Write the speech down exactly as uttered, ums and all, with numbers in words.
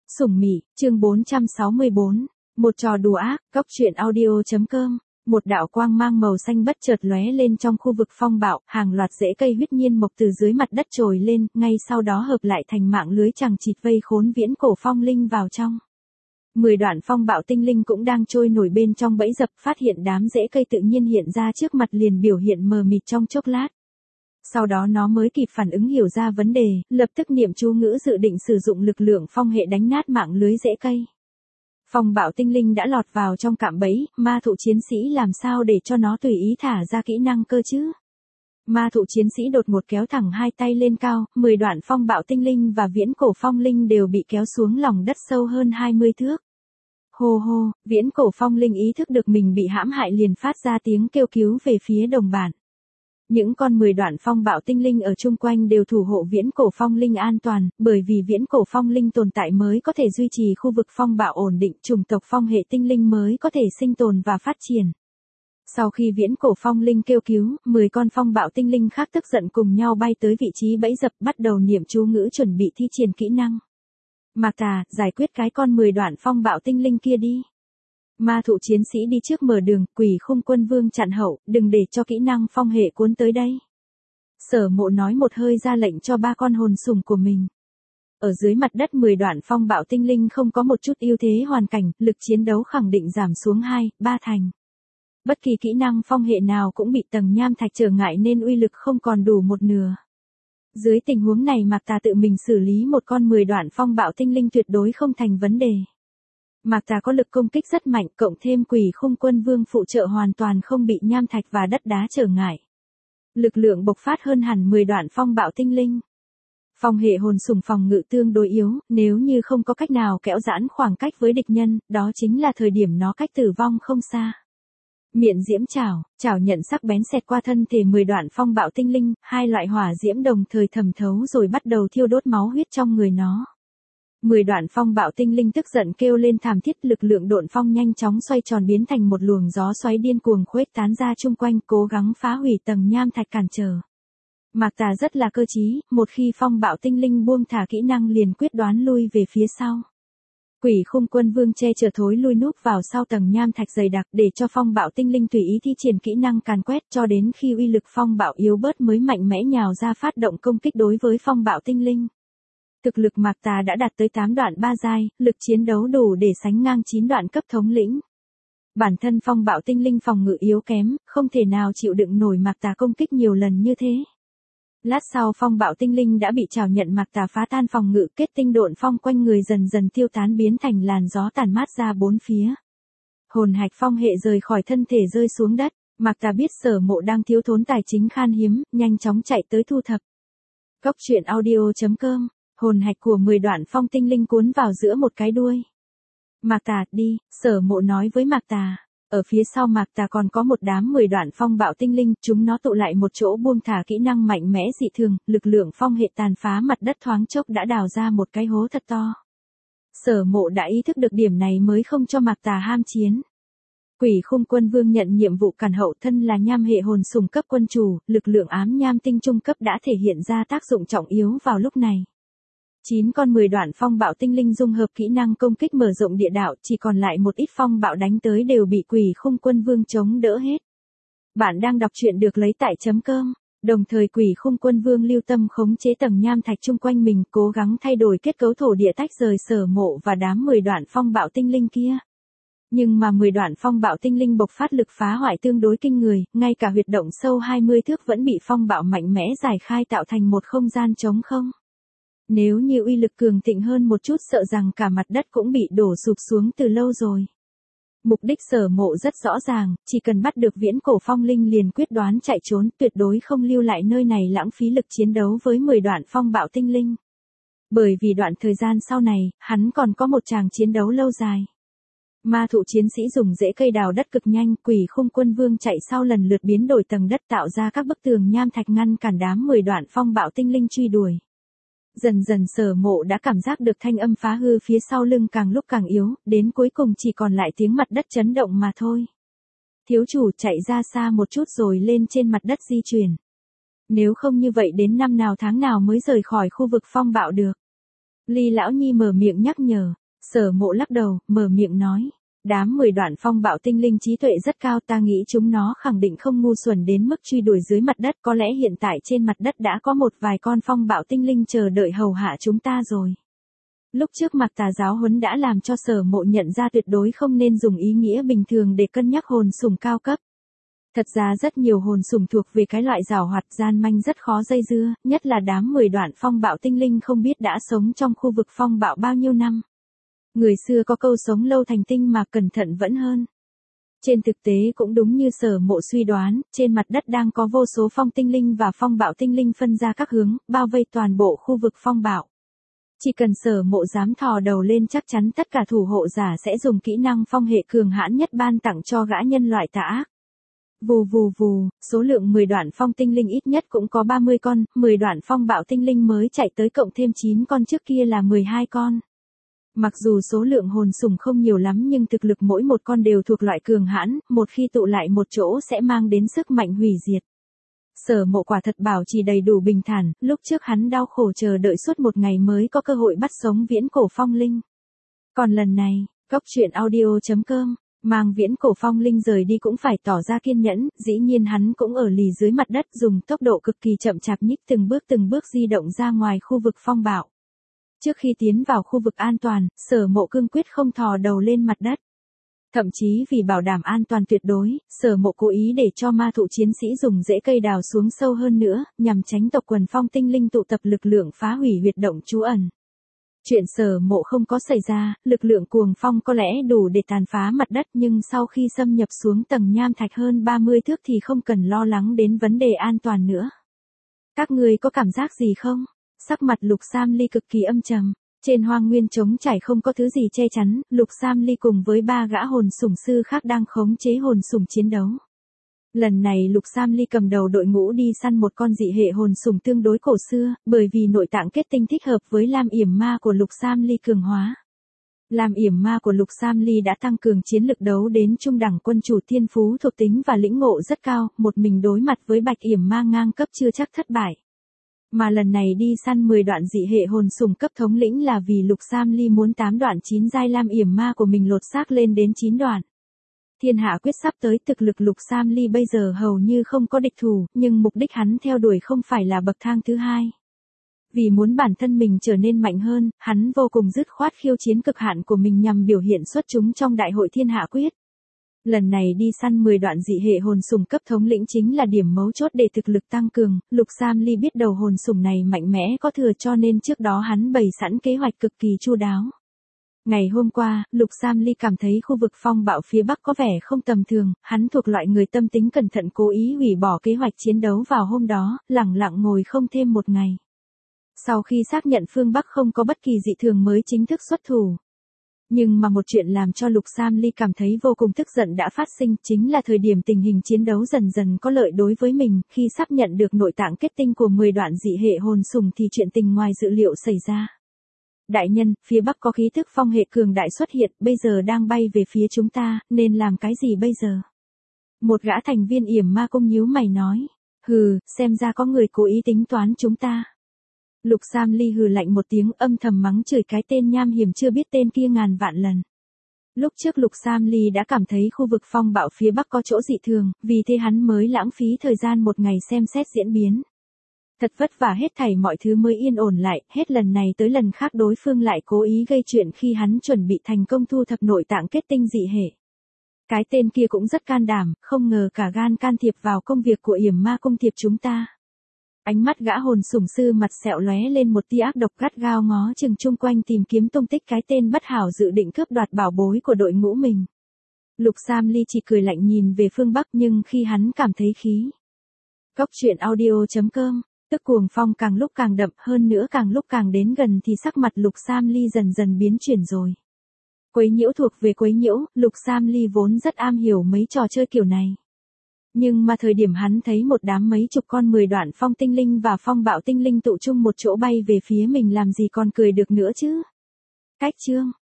Sủng Mị, chương bốn trăm sáu mươi bốn. Một trò đùa ác, Cóc truyện audio.com. Một đạo quang mang màu xanh bất chợt lóe lên trong khu vực phong bạo, hàng loạt rễ cây huyết nhiên mọc từ dưới mặt đất trồi lên, ngay sau đó hợp lại thành mạng lưới chằng chịt vây khốn viễn cổ phong linh vào trong. Mười đoạn phong bạo tinh linh cũng đang trôi nổi bên trong bẫy dập, phát hiện đám rễ cây tự nhiên hiện ra trước mặt liền biểu hiện mờ mịt trong chốc lát. Sau đó nó mới kịp phản ứng hiểu ra vấn đề, lập tức niệm chú ngữ dự định sử dụng lực lượng phong hệ đánh nát mạng lưới rễ cây. Phong bạo tinh linh đã lọt vào trong cạm bẫy, ma thụ chiến sĩ làm sao để cho nó tùy ý thả ra kỹ năng cơ chứ? Ma thụ chiến sĩ đột ngột kéo thẳng hai tay lên cao, mười đoạn phong bạo tinh linh và viễn cổ phong linh đều bị kéo xuống lòng đất sâu hơn hai mươi thước. Hô hô, viễn cổ phong linh ý thức được mình bị hãm hại liền phát ra tiếng kêu cứu về phía đồng bạn. Những con mười đoạn phong bạo tinh linh ở chung quanh đều thủ hộ viễn cổ phong linh an toàn, bởi vì viễn cổ phong linh tồn tại mới có thể duy trì khu vực phong bạo ổn định, chủng tộc phong hệ tinh linh mới có thể sinh tồn và phát triển. Sau khi viễn cổ phong linh kêu cứu, mười con phong bạo tinh linh khác tức giận cùng nhau bay tới vị trí bẫy dập, bắt đầu niệm chú ngữ chuẩn bị thi triển kỹ năng. Mạc Tà, giải quyết cái con mười đoạn phong bạo tinh linh kia đi. Ma thụ chiến sĩ đi trước mở đường, Quỷ Khung Quân Vương chặn hậu, đừng để cho kỹ năng phong hệ cuốn tới đây. Sở Mộ nói một hơi ra lệnh cho ba con hồn sủng của mình. Ở dưới mặt đất mười đoạn phong bạo tinh linh không có một chút ưu thế hoàn cảnh, lực chiến đấu khẳng định giảm xuống hai, ba thành. Bất kỳ kỹ năng phong hệ nào cũng bị tầng nham thạch trở ngại nên uy lực không còn đủ một nửa. Dưới tình huống này Mạc Tà tự mình xử lý một con mười đoạn phong bạo tinh linh tuyệt đối không thành vấn đề. Mạc Tà có lực công kích rất mạnh, cộng thêm Quỷ Khung Quân Vương phụ trợ hoàn toàn không bị nham thạch và đất đá trở ngại. Lực lượng bộc phát hơn hẳn mười đoạn phong bạo tinh linh. Phong hệ hồn sủng phòng ngự tương đối yếu, nếu như không có cách nào kéo giãn khoảng cách với địch nhân, đó chính là thời điểm nó cách tử vong không xa. Miện diễm chảo, chảo nhận sắc bén xẹt qua thân thể mười đoạn phong bạo tinh linh, hai loại hỏa diễm đồng thời thẩm thấu rồi bắt đầu thiêu đốt máu huyết trong người nó. Mười đoạn phong bạo tinh linh tức giận kêu lên thảm thiết, lực lượng độn phong nhanh chóng xoay tròn biến thành một luồng gió xoáy điên cuồng khuếch tán ra chung quanh, cố gắng phá hủy tầng nham thạch cản trở. Mạc Tà rất là cơ trí, một khi phong bạo tinh linh buông thả kỹ năng liền quyết đoán lui về phía sau. Quỷ Khung Quân Vương che chở thối lui núp vào sau tầng nham thạch dày đặc để cho phong bạo tinh linh tùy ý thi triển kỹ năng càn quét cho đến khi uy lực phong bạo yếu bớt mới mạnh mẽ nhào ra phát động công kích đối với phong bạo tinh linh. Thực lực Mạc Tà đã đạt tới tám đoạn ba giai, lực chiến đấu đủ để sánh ngang chín đoạn cấp thống lĩnh. Bản thân phong bạo tinh linh phòng ngự yếu kém, không thể nào chịu đựng nổi Mạc Tà công kích nhiều lần như thế. Lát sau phong bạo tinh linh đã bị trảo nhận Mạc Tà phá tan phòng ngự, kết tinh độn phong quanh người dần dần tiêu tán biến thành làn gió tàn mát ra bốn phía. Hồn hạch phong hệ rời khỏi thân thể rơi xuống đất, Mạc Tà biết Sở Mộ đang thiếu thốn tài chính khan hiếm, nhanh chóng chạy tới thu thập. Cóc truyện audio.com. Hồn hạch của mười đoạn phong tinh linh cuốn vào giữa một cái đuôi. Mạc Tà, đi, Sở Mộ nói với Mạc Tà. Ở phía sau Mạc Tà còn có một đám mười đoạn phong bạo tinh linh, chúng nó tụ lại một chỗ buông thả kỹ năng mạnh mẽ dị thường, lực lượng phong hệ tàn phá mặt đất thoáng chốc đã đào ra một cái hố thật to. Sở Mộ đã ý thức được điểm này mới không cho Mạc Tà ham chiến. Quỷ Khung Quân Vương nhận nhiệm vụ cản hậu, thân là nham hệ hồn sủng cấp quân chủ, lực lượng ám nham tinh trung cấp đã thể hiện ra tác dụng trọng yếu vào lúc này. Chín con mười đoạn phong bạo tinh linh dung hợp kỹ năng công kích mở rộng địa đạo, chỉ còn lại một ít phong bạo đánh tới đều bị Quỷ Khung Quân Vương chống đỡ hết. Bạn đang đọc truyện được lấy tại chấm com, đồng thời Quỷ Khung Quân Vương lưu tâm khống chế tầng nham thạch chung quanh mình, cố gắng thay đổi kết cấu thổ địa tách rời Sở Mộ và đám mười đoạn phong bạo tinh linh kia. Nhưng mà mười đoạn phong bạo tinh linh bộc phát lực phá hoại tương đối kinh người, ngay cả huyệt động sâu hai mươi thước vẫn bị phong bạo mạnh mẽ giải khai tạo thành một không gian trống không. Nếu như uy lực cường thịnh hơn một chút sợ rằng cả mặt đất cũng bị đổ sụp xuống từ lâu rồi. Mục đích Sở Mộ rất rõ ràng, chỉ cần bắt được viễn cổ phong linh liền quyết đoán chạy trốn, tuyệt đối không lưu lại nơi này lãng phí lực chiến đấu với mười đoạn phong bạo tinh linh. Bởi vì đoạn thời gian sau này, hắn còn có một tràng chiến đấu lâu dài. Ma thụ chiến sĩ dùng rễ cây đào đất cực nhanh, Quỷ Khung Quân Vương chạy sau lần lượt biến đổi tầng đất tạo ra các bức tường nham thạch ngăn cản đám mười đoạn phong bạo tinh linh truy đuổi. Dần dần Sở Mộ đã cảm giác được thanh âm phá hư phía sau lưng càng lúc càng yếu, đến cuối cùng chỉ còn lại tiếng mặt đất chấn động mà thôi. Thiếu chủ chạy ra xa một chút rồi lên trên mặt đất di chuyển. Nếu không như vậy đến năm nào tháng nào mới rời khỏi khu vực phong bạo được. Ly Lão Nhi mở miệng nhắc nhở, Sở Mộ lắc đầu, mở miệng nói. Đám mười đoạn phong bạo tinh linh trí tuệ rất cao, ta nghĩ chúng nó khẳng định không ngu xuẩn đến mức truy đuổi dưới mặt đất, có lẽ hiện tại trên mặt đất đã có một vài con phong bạo tinh linh chờ đợi hầu hạ chúng ta rồi. Lúc trước Mạc Tà giáo huấn đã làm cho Sở Mộ nhận ra tuyệt đối không nên dùng ý nghĩa bình thường để cân nhắc hồn sủng cao cấp. Thật ra rất nhiều hồn sủng thuộc về cái loại giảo hoạt gian manh rất khó dây dưa, nhất là đám mười đoạn phong bạo tinh linh không biết đã sống trong khu vực phong bạo bao nhiêu năm. Người xưa có câu sống lâu thành tinh mà cẩn thận vẫn hơn. Trên thực tế cũng đúng như Sở Mộ suy đoán, trên mặt đất đang có vô số phong tinh linh và phong bạo tinh linh phân ra các hướng, bao vây toàn bộ khu vực phong bạo. Chỉ cần Sở Mộ dám thò đầu lên chắc chắn tất cả thủ hộ giả sẽ dùng kỹ năng phong hệ cường hãn nhất ban tặng cho gã nhân loại tà ác. Vù vù vù, số lượng mười đoạn phong tinh linh ít nhất cũng có ba mươi con, mười đoạn phong bạo tinh linh mới chạy tới cộng thêm chín con trước kia là mười hai con. Mặc dù số lượng hồn sủng không nhiều lắm nhưng thực lực mỗi một con đều thuộc loại cường hãn, một khi tụ lại một chỗ sẽ mang đến sức mạnh hủy diệt. Sở Mộ quả thật bảo trì đầy đủ bình thản, lúc trước hắn đau khổ chờ đợi suốt một ngày mới có cơ hội bắt sống viễn cổ phong linh. Còn lần này, Cốc truyện audio chấm com, mang viễn cổ phong linh rời đi cũng phải tỏ ra kiên nhẫn, dĩ nhiên hắn cũng ở lì dưới mặt đất dùng tốc độ cực kỳ chậm chạp nhích từng bước từng bước di động ra ngoài khu vực phong bạo. Trước khi tiến vào khu vực an toàn, Sở Mộ cương quyết không thò đầu lên mặt đất. Thậm chí vì bảo đảm an toàn tuyệt đối, Sở Mộ cố ý để cho ma thụ chiến sĩ dùng rễ cây đào xuống sâu hơn nữa, nhằm tránh tộc quần phong tinh linh tụ tập lực lượng phá hủy huyệt động trú ẩn. Chuyện Sở Mộ không có xảy ra, lực lượng cuồng phong có lẽ đủ để tàn phá mặt đất nhưng sau khi xâm nhập xuống tầng nham thạch hơn ba mươi thước thì không cần lo lắng đến vấn đề an toàn nữa. Các ngươi có cảm giác gì không? Sắc mặt Lục Sam Ly cực kỳ âm trầm. Trên hoang nguyên trống trải không có thứ gì che chắn, Lục Sam Ly cùng với ba gã hồn sủng sư khác đang khống chế hồn sủng chiến đấu. Lần này Lục Sam Ly cầm đầu đội ngũ đi săn một con dị hệ hồn sủng tương đối cổ xưa, bởi vì nội tạng kết tinh thích hợp với Lam Yểm Ma của Lục Sam Ly cường hóa. Lam Yểm Ma của Lục Sam Ly đã tăng cường chiến lực đấu đến trung đẳng quân chủ thiên phú thuộc tính và lĩnh ngộ rất cao, một mình đối mặt với Bạch Yểm Ma ngang cấp chưa chắc thất bại. Mà lần này đi săn mười đoạn dị hệ hồn sủng cấp thống lĩnh là vì Lục Sam Ly muốn tám đoạn chín giai Lam Yểm Ma của mình lột xác lên đến chín đoạn. Thiên hạ quyết sắp tới, thực lực Lục Sam Ly bây giờ hầu như không có địch thủ, nhưng mục đích hắn theo đuổi không phải là bậc thang thứ hai. Vì muốn bản thân mình trở nên mạnh hơn, hắn vô cùng dứt khoát khiêu chiến cực hạn của mình nhằm biểu hiện xuất chúng trong đại hội thiên hạ quyết. Lần này đi săn mười đoạn dị hệ hồn sủng cấp thống lĩnh chính là điểm mấu chốt để thực lực tăng cường, Lục Sam Ly biết đầu hồn sủng này mạnh mẽ có thừa cho nên trước đó hắn bày sẵn kế hoạch cực kỳ chu đáo. Ngày hôm qua, Lục Sam Ly cảm thấy khu vực phong bạo phía Bắc có vẻ không tầm thường, hắn thuộc loại người tâm tính cẩn thận cố ý hủy bỏ kế hoạch chiến đấu vào hôm đó, lẳng lặng ngồi không thêm một ngày. Sau khi xác nhận phương Bắc không có bất kỳ dị thường mới chính thức xuất thủ. Nhưng mà một chuyện làm cho Lục Sam Ly cảm thấy vô cùng tức giận đã phát sinh, chính là thời điểm tình hình chiến đấu dần dần có lợi đối với mình, khi sắp nhận được nội tạng kết tinh của mười đoạn dị hệ hồn sủng thì chuyện tình ngoài dự liệu xảy ra. Đại nhân, phía Bắc có khí thức phong hệ cường đại xuất hiện, bây giờ đang bay về phía chúng ta, nên làm cái gì bây giờ? Một gã thành viên Yểm Ma Cung nhíu mày nói, hừ, xem ra có người cố ý tính toán chúng ta. Lục Sam Ly hừ lạnh một tiếng âm thầm mắng chửi cái tên nham hiểm chưa biết tên kia ngàn vạn lần. Lúc trước Lục Sam Ly đã cảm thấy khu vực phong bạo phía Bắc có chỗ dị thường, vì thế hắn mới lãng phí thời gian một ngày xem xét diễn biến. Thật vất vả hết thảy mọi thứ mới yên ổn lại, hết lần này tới lần khác đối phương lại cố ý gây chuyện khi hắn chuẩn bị thành công thu thập nội tạng kết tinh dị hệ. Cái tên kia cũng rất can đảm, không ngờ cả gan can thiệp vào công việc của Yểm Ma Cung thiệp chúng ta. Ánh mắt gã hồn sủng sư mặt sẹo lóe lên một tia ác độc gắt gao ngó chừng chung quanh tìm kiếm tung tích cái tên bất hảo dự định cướp đoạt bảo bối của đội ngũ mình. Lục Sam Ly chỉ cười lạnh nhìn về phương Bắc nhưng khi hắn cảm thấy khí. Cốc truyện audio chấm com, tức cuồng phong càng lúc càng đậm hơn nữa càng lúc càng đến gần thì sắc mặt Lục Sam Ly dần dần biến chuyển rồi. Quấy nhiễu thuộc về quấy nhiễu, Lục Sam Ly vốn rất am hiểu mấy trò chơi kiểu này. Nhưng mà thời điểm hắn thấy một đám mấy chục con mười đoạn phong tinh linh và phong bạo tinh linh tụ chung một chỗ bay về phía mình làm gì còn cười được nữa chứ. Cách chương